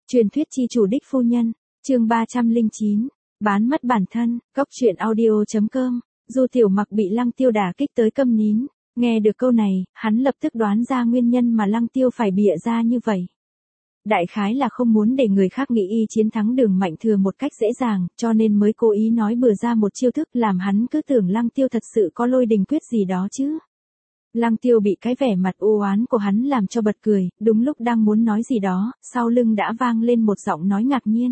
Truyền thuyết chi chủ đích phu nhân, chương 309, bán mất bản thân, góc truyện audio.com, Du Tiểu Mặc bị Lăng Tiêu đả kích tới câm nín, nghe được câu này, hắn lập tức đoán ra nguyên nhân mà Lăng Tiêu phải bịa ra như vậy. Đại khái là không muốn để người khác nghĩ y chiến thắng Đường Mạnh Thừa một cách dễ dàng, cho nên mới cố ý nói bừa ra một chiêu thức làm hắn cứ tưởng Lăng Tiêu thật sự có lôi đình quyết gì đó chứ. Lăng Tiêu bị cái vẻ mặt u oán của hắn làm cho bật cười, đúng lúc đang muốn nói gì đó, sau lưng đã vang lên một giọng nói ngạc nhiên.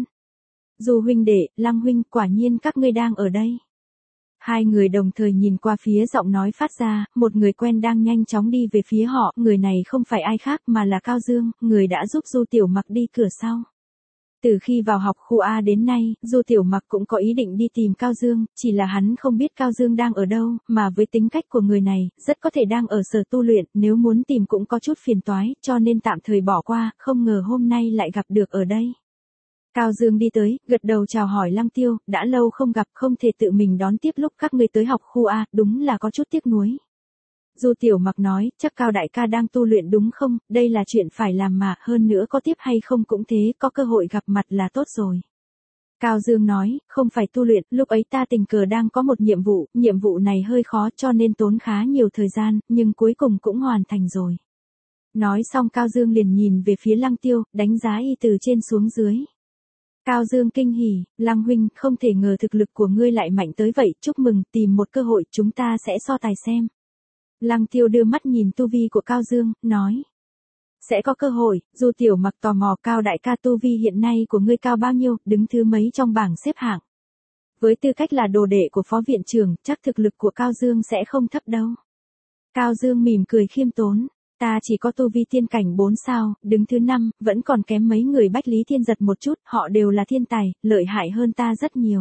Du huynh đệ, Lăng huynh, quả nhiên các ngươi đang ở đây. Hai người đồng thời nhìn qua phía giọng nói phát ra, một người quen đang nhanh chóng đi về phía họ, người này không phải ai khác mà là Cao Dương, người đã giúp Du Tiểu Mặc đi cửa sau. Từ khi vào học khu A đến nay, Du Tiểu Mặc cũng có ý định đi tìm Cao Dương, chỉ là hắn không biết Cao Dương đang ở đâu, mà với tính cách của người này, rất có thể đang ở sở tu luyện, nếu muốn tìm cũng có chút phiền toái, cho nên tạm thời bỏ qua, không ngờ hôm nay lại gặp được ở đây. Cao Dương đi tới, gật đầu chào hỏi Lăng Tiêu, đã lâu không gặp, không thể tự mình đón tiếp lúc các ngươi tới học khu A, đúng là có chút tiếc nuối. Du Tiểu Mặc nói, chắc Cao đại ca đang tu luyện đúng không, đây là chuyện phải làm mà, hơn nữa có tiếp hay không cũng thế, có cơ hội gặp mặt là tốt rồi. Cao Dương nói, không phải tu luyện, lúc ấy ta tình cờ đang có một nhiệm vụ này hơi khó cho nên tốn khá nhiều thời gian, nhưng cuối cùng cũng hoàn thành rồi. Nói xong Cao Dương liền nhìn về phía Lăng Tiêu, đánh giá y từ trên xuống dưới. Cao Dương kinh hỉ, Lăng huynh, không thể ngờ thực lực của ngươi lại mạnh tới vậy, chúc mừng, tìm một cơ hội chúng ta sẽ so tài xem. Lăng Tiêu đưa mắt nhìn tu vi của Cao Dương, nói. Sẽ có cơ hội, Du Tiểu Mặc tò mò Cao đại ca tu vi hiện nay của ngươi cao bao nhiêu, đứng thứ mấy trong bảng xếp hạng. Với tư cách là đồ đệ của phó viện trưởng, chắc thực lực của Cao Dương sẽ không thấp đâu. Cao Dương mỉm cười khiêm tốn. Ta chỉ có tu vi tiên cảnh 4 sao, đứng thứ 5, vẫn còn kém mấy người Bách Lý Thiên Giật một chút, họ đều là thiên tài, lợi hại hơn ta rất nhiều.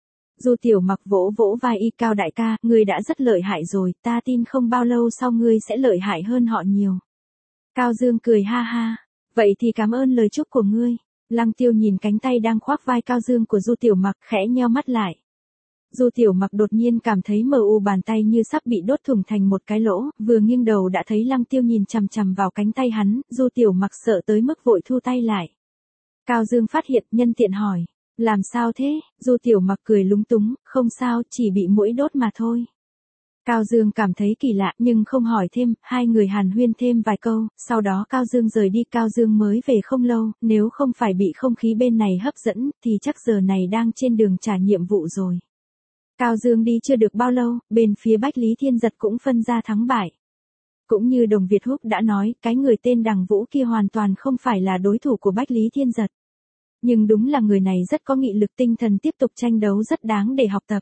Du Tiểu Mặc vỗ vỗ vai y, Cao đại ca, ngươi đã rất lợi hại rồi, ta tin không bao lâu sau ngươi sẽ lợi hại hơn họ nhiều. Cao Dương cười ha ha, vậy thì cảm ơn lời chúc của ngươi. Lăng Tiêu nhìn cánh tay đang khoác vai Cao Dương của Du Tiểu Mặc, khẽ nheo mắt lại. Du Tiểu Mặc đột nhiên cảm thấy mờ u, bàn tay như sắp bị đốt thủng thành một cái lỗ, vừa nghiêng đầu đã thấy Lăng Tiêu nhìn chằm chằm vào cánh tay hắn, Du Tiểu Mặc sợ tới mức vội thu tay lại. Cao Dương phát hiện, nhân tiện hỏi, làm sao thế? Du Tiểu Mặc cười lúng túng, không sao, chỉ bị muỗi đốt mà thôi. Cao Dương cảm thấy kỳ lạ nhưng không hỏi thêm, hai người hàn huyên thêm vài câu, sau đó Cao Dương rời đi. Cao Dương mới về không lâu, nếu không phải bị không khí bên này hấp dẫn, thì chắc giờ này đang trên đường trả nhiệm vụ rồi. Cao Dương đi chưa được bao lâu, bên phía Bách Lý Thiên Giật cũng phân ra thắng bại. Cũng như Đồng Việt Húc đã nói, cái người tên Đằng Vũ kia hoàn toàn không phải là đối thủ của Bách Lý Thiên Giật. Nhưng đúng là người này rất có nghị lực, tinh thần tiếp tục tranh đấu rất đáng để học tập.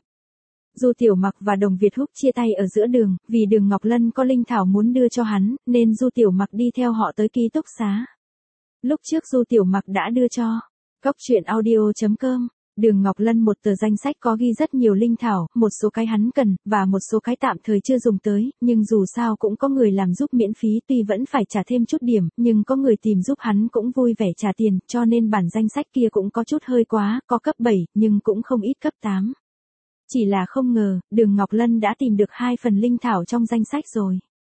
Du Tiểu Mặc và Đồng Việt Húc chia tay ở giữa đường, vì Đường Ngọc Lân có linh thảo muốn đưa cho hắn, nên Du Tiểu Mặc đi theo họ tới ký túc xá. Lúc trước Du Tiểu Mặc đã đưa cho góc truyện audio.com. Đường Ngọc Lân một tờ danh sách có ghi rất nhiều linh thảo, một số cái hắn cần, và một số cái tạm thời chưa dùng tới, nhưng dù sao cũng có người làm giúp miễn phí, tuy vẫn phải trả thêm chút điểm, nhưng có người tìm giúp hắn cũng vui vẻ trả tiền, cho nên bản danh sách kia cũng có chút hơi quá, có cấp 7, nhưng cũng không ít cấp 8. Chỉ là không ngờ, Đường Ngọc Lân đã tìm được 2 phần linh thảo trong danh sách rồi.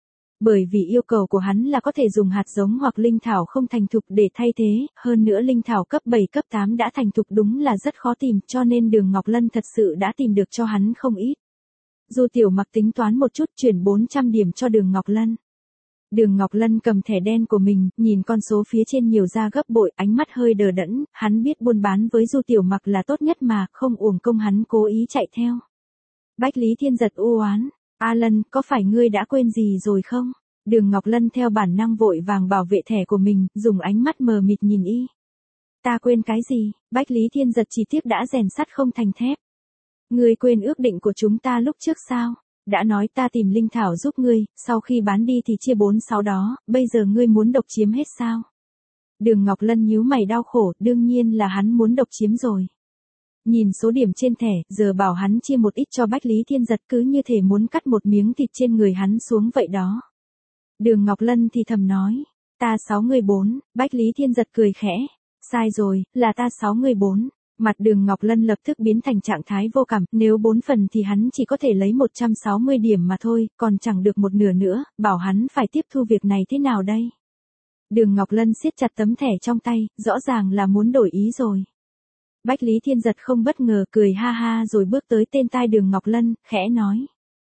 Bởi vì yêu cầu của hắn là có thể dùng hạt giống hoặc linh thảo không thành thục để thay thế, hơn nữa linh thảo cấp 7 cấp 8 đã thành thục đúng là rất khó tìm, cho nên Đường Ngọc Lân thật sự đã tìm được cho hắn không ít. Du Tiểu Mặc tính toán một chút, chuyển 400 điểm cho Đường Ngọc Lân. Đường Ngọc Lân cầm thẻ đen của mình, nhìn con số phía trên nhiều ra gấp bội, ánh mắt hơi đờ đẫn, hắn biết buôn bán với Du Tiểu Mặc là tốt nhất mà, không uổng công hắn cố ý chạy theo. Bách Lý Thiên Giật u oán. A Lân, có phải ngươi đã quên gì rồi không? Đường Ngọc Lân theo bản năng vội vàng bảo vệ thẻ của mình, dùng ánh mắt mờ mịt nhìn y. Ta quên cái gì? Bách Lý Thiên Giật chỉ tiếc đã rèn sắt không thành thép. Ngươi quên ước định của chúng ta lúc trước sao? Đã nói ta tìm linh thảo giúp ngươi, sau khi bán đi thì chia 4/6 đó, bây giờ ngươi muốn độc chiếm hết sao? Đường Ngọc Lân nhíu mày đau khổ, đương nhiên là hắn muốn độc chiếm rồi. Nhìn số điểm trên thẻ, giờ bảo hắn chia một ít cho Bách Lý Thiên Giật cứ như thể muốn cắt một miếng thịt trên người hắn xuống vậy đó. Đường Ngọc Lân thì thầm nói, ta 6 người 4, Bách Lý Thiên Giật cười khẽ, sai rồi, là ta 6 người 4. Mặt Đường Ngọc Lân lập tức biến thành trạng thái vô cảm, nếu 4 phần thì hắn chỉ có thể lấy 160 điểm mà thôi, còn chẳng được một nửa nữa, bảo hắn phải tiếp thu việc này thế nào đây? Đường Ngọc Lân siết chặt tấm thẻ trong tay, rõ ràng là muốn đổi ý rồi. Bách Lý Thiên Giật không bất ngờ cười ha ha rồi bước tới tên tai Đường Ngọc Lân, khẽ nói.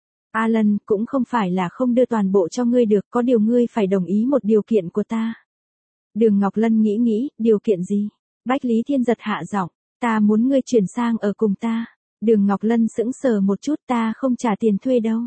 A Lân, cũng không phải là không đưa toàn bộ cho ngươi được, có điều ngươi phải đồng ý một điều kiện của ta. Đường Ngọc Lân nghĩ, điều kiện gì? Bách Lý Thiên Giật hạ giọng, ta muốn ngươi chuyển sang ở cùng ta. Đường Ngọc Lân sững sờ một chút, ta không trả tiền thuê đâu.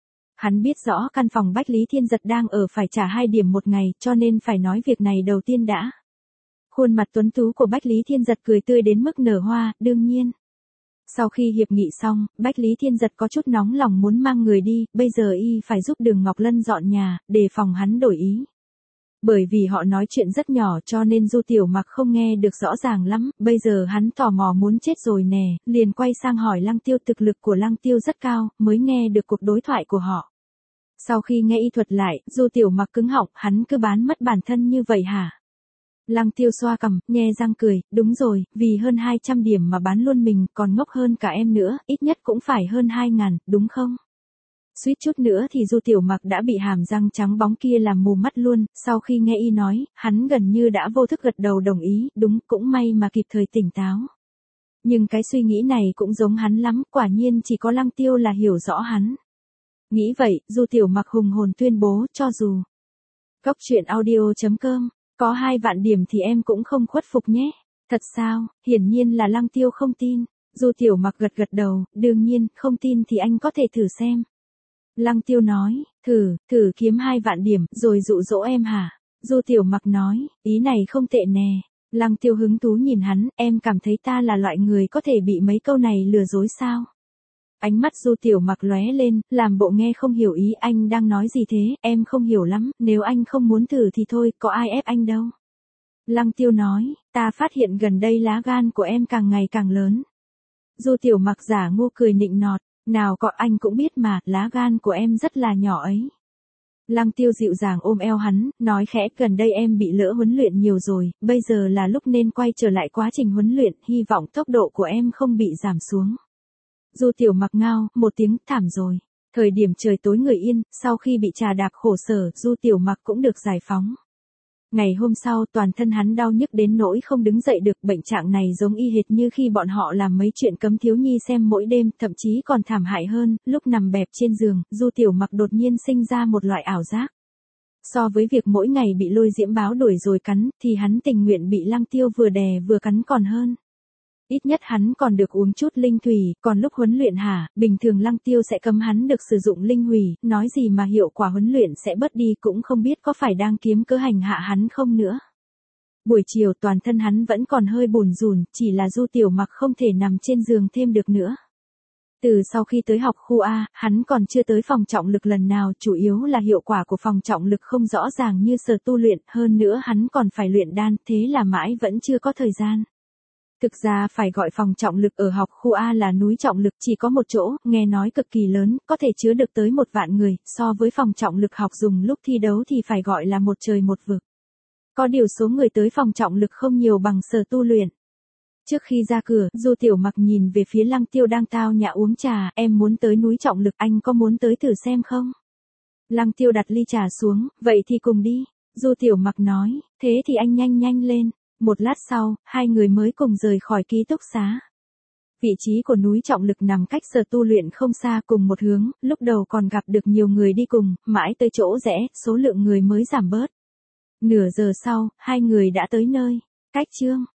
Hắn biết rõ căn phòng Bách Lý Thiên Giật đang ở phải trả 2 điểm một ngày, cho nên phải nói việc này đầu tiên đã. Khuôn mặt tuấn tú của Bách Lý Thiên Giật cười tươi đến mức nở hoa, đương nhiên. Sau khi hiệp nghị xong, Bách Lý Thiên Giật có chút nóng lòng muốn mang người đi, bây giờ y phải giúp Đường Ngọc Lân dọn nhà, đề phòng hắn đổi ý. Bởi vì họ nói chuyện rất nhỏ cho nên Du Tiểu Mặc không nghe được rõ ràng lắm, bây giờ hắn tò mò muốn chết rồi nè, liền quay sang hỏi Lăng Tiêu, thực lực của Lăng Tiêu rất cao, mới nghe được cuộc đối thoại của họ. Sau khi nghe y thuật lại, Du Tiểu Mặc cứng họng, hắn cứ bán mất bản thân như vậy hả? Lăng Tiêu xoa cằm, nhe răng cười, đúng rồi, vì hơn 200 điểm mà bán luôn mình, còn ngốc hơn cả em nữa, ít nhất cũng phải hơn 2.000, đúng không? Suýt chút nữa thì Du Tiểu Mặc đã bị hàm răng trắng bóng kia làm mù mắt luôn, sau khi nghe y nói, hắn gần như đã vô thức gật đầu đồng ý, đúng, cũng may mà kịp thời tỉnh táo. Nhưng cái suy nghĩ này cũng giống hắn lắm, quả nhiên chỉ có Lăng Tiêu là hiểu rõ hắn. Nghĩ vậy, Du Tiểu Mặc hùng hồn tuyên bố, cho dù Cốc truyện audio.com có 2 vạn điểm thì em cũng không khuất phục nhé. Thật sao? Hiển nhiên là Lăng Tiêu không tin. Du Tiểu Mặc gật đầu, đương nhiên, không tin thì anh có thể thử xem. Lăng Tiêu nói, thử kiếm 2 vạn điểm, rồi dụ dỗ em hả? Du Tiểu Mặc nói, ý này không tệ nè. Lăng Tiêu hứng thú nhìn hắn, em cảm thấy ta là loại người có thể bị mấy câu này lừa dối sao? Ánh mắt Du Tiểu Mặc lóe lên, làm bộ nghe không hiểu ý anh đang nói gì thế, em không hiểu lắm, nếu anh không muốn thử thì thôi, có ai ép anh đâu. Lăng Tiêu nói, ta phát hiện gần đây lá gan của em càng ngày càng lớn. Du Tiểu Mặc giả ngu cười nịnh nọt, nào có, anh cũng biết mà, lá gan của em rất là nhỏ ấy. Lăng Tiêu dịu dàng ôm eo hắn, nói khẽ, gần đây em bị lỡ huấn luyện nhiều rồi, bây giờ là lúc nên quay trở lại quá trình huấn luyện, hy vọng tốc độ của em không bị giảm xuống. Du Tiểu Mặc ngao, một tiếng, thảm rồi. Thời điểm trời tối người yên, sau khi bị trà đạp khổ sở, Du Tiểu Mặc cũng được giải phóng. Ngày hôm sau, toàn thân hắn đau nhức đến nỗi không đứng dậy được, bệnh trạng này giống y hệt như khi bọn họ làm mấy chuyện cấm thiếu nhi xem mỗi đêm, thậm chí còn thảm hại hơn, lúc nằm bẹp trên giường, Du Tiểu Mặc đột nhiên sinh ra một loại ảo giác. So với việc mỗi ngày bị lôi diễm báo đuổi rồi cắn, thì hắn tình nguyện bị Lăng Tiêu vừa đè vừa cắn còn hơn. Ít nhất hắn còn được uống chút linh thủy, còn lúc huấn luyện hả, bình thường Lăng Tiêu sẽ cấm hắn được sử dụng linh hủy, nói gì mà hiệu quả huấn luyện sẽ bớt đi, cũng không biết có phải đang kiếm cớ hành hạ hắn không nữa. Buổi chiều toàn thân hắn vẫn còn hơi bủn rủn, chỉ là Du Tiểu Mặc không thể nằm trên giường thêm được nữa. Từ sau khi tới học khu A, hắn còn chưa tới phòng trọng lực lần nào, chủ yếu là hiệu quả của phòng trọng lực không rõ ràng như sở tu luyện, hơn nữa hắn còn phải luyện đan, thế là mãi vẫn chưa có thời gian. Thực ra phải gọi phòng trọng lực ở học khu A là núi trọng lực, chỉ có một chỗ, nghe nói cực kỳ lớn, có thể chứa được tới 1 vạn người, so với phòng trọng lực học dùng lúc thi đấu thì phải gọi là một trời một vực. Có điều số người tới phòng trọng lực không nhiều bằng sở tu luyện. Trước khi ra cửa, Du Tiểu Mặc nhìn về phía Lăng Tiêu đang tao nhã uống trà, em muốn tới núi trọng lực, anh có muốn tới thử xem không? Lăng Tiêu đặt ly trà xuống, vậy thì cùng đi. Du Tiểu Mặc nói, thế thì anh nhanh lên. Một lát sau, 2 người mới cùng rời khỏi ký túc xá. Vị trí của núi trọng lực nằm cách sở tu luyện không xa, cùng một hướng, lúc đầu còn gặp được nhiều người đi cùng, mãi tới chỗ rẽ, số lượng người mới giảm bớt. Nửa giờ sau, 2 người đã tới nơi. Cách chương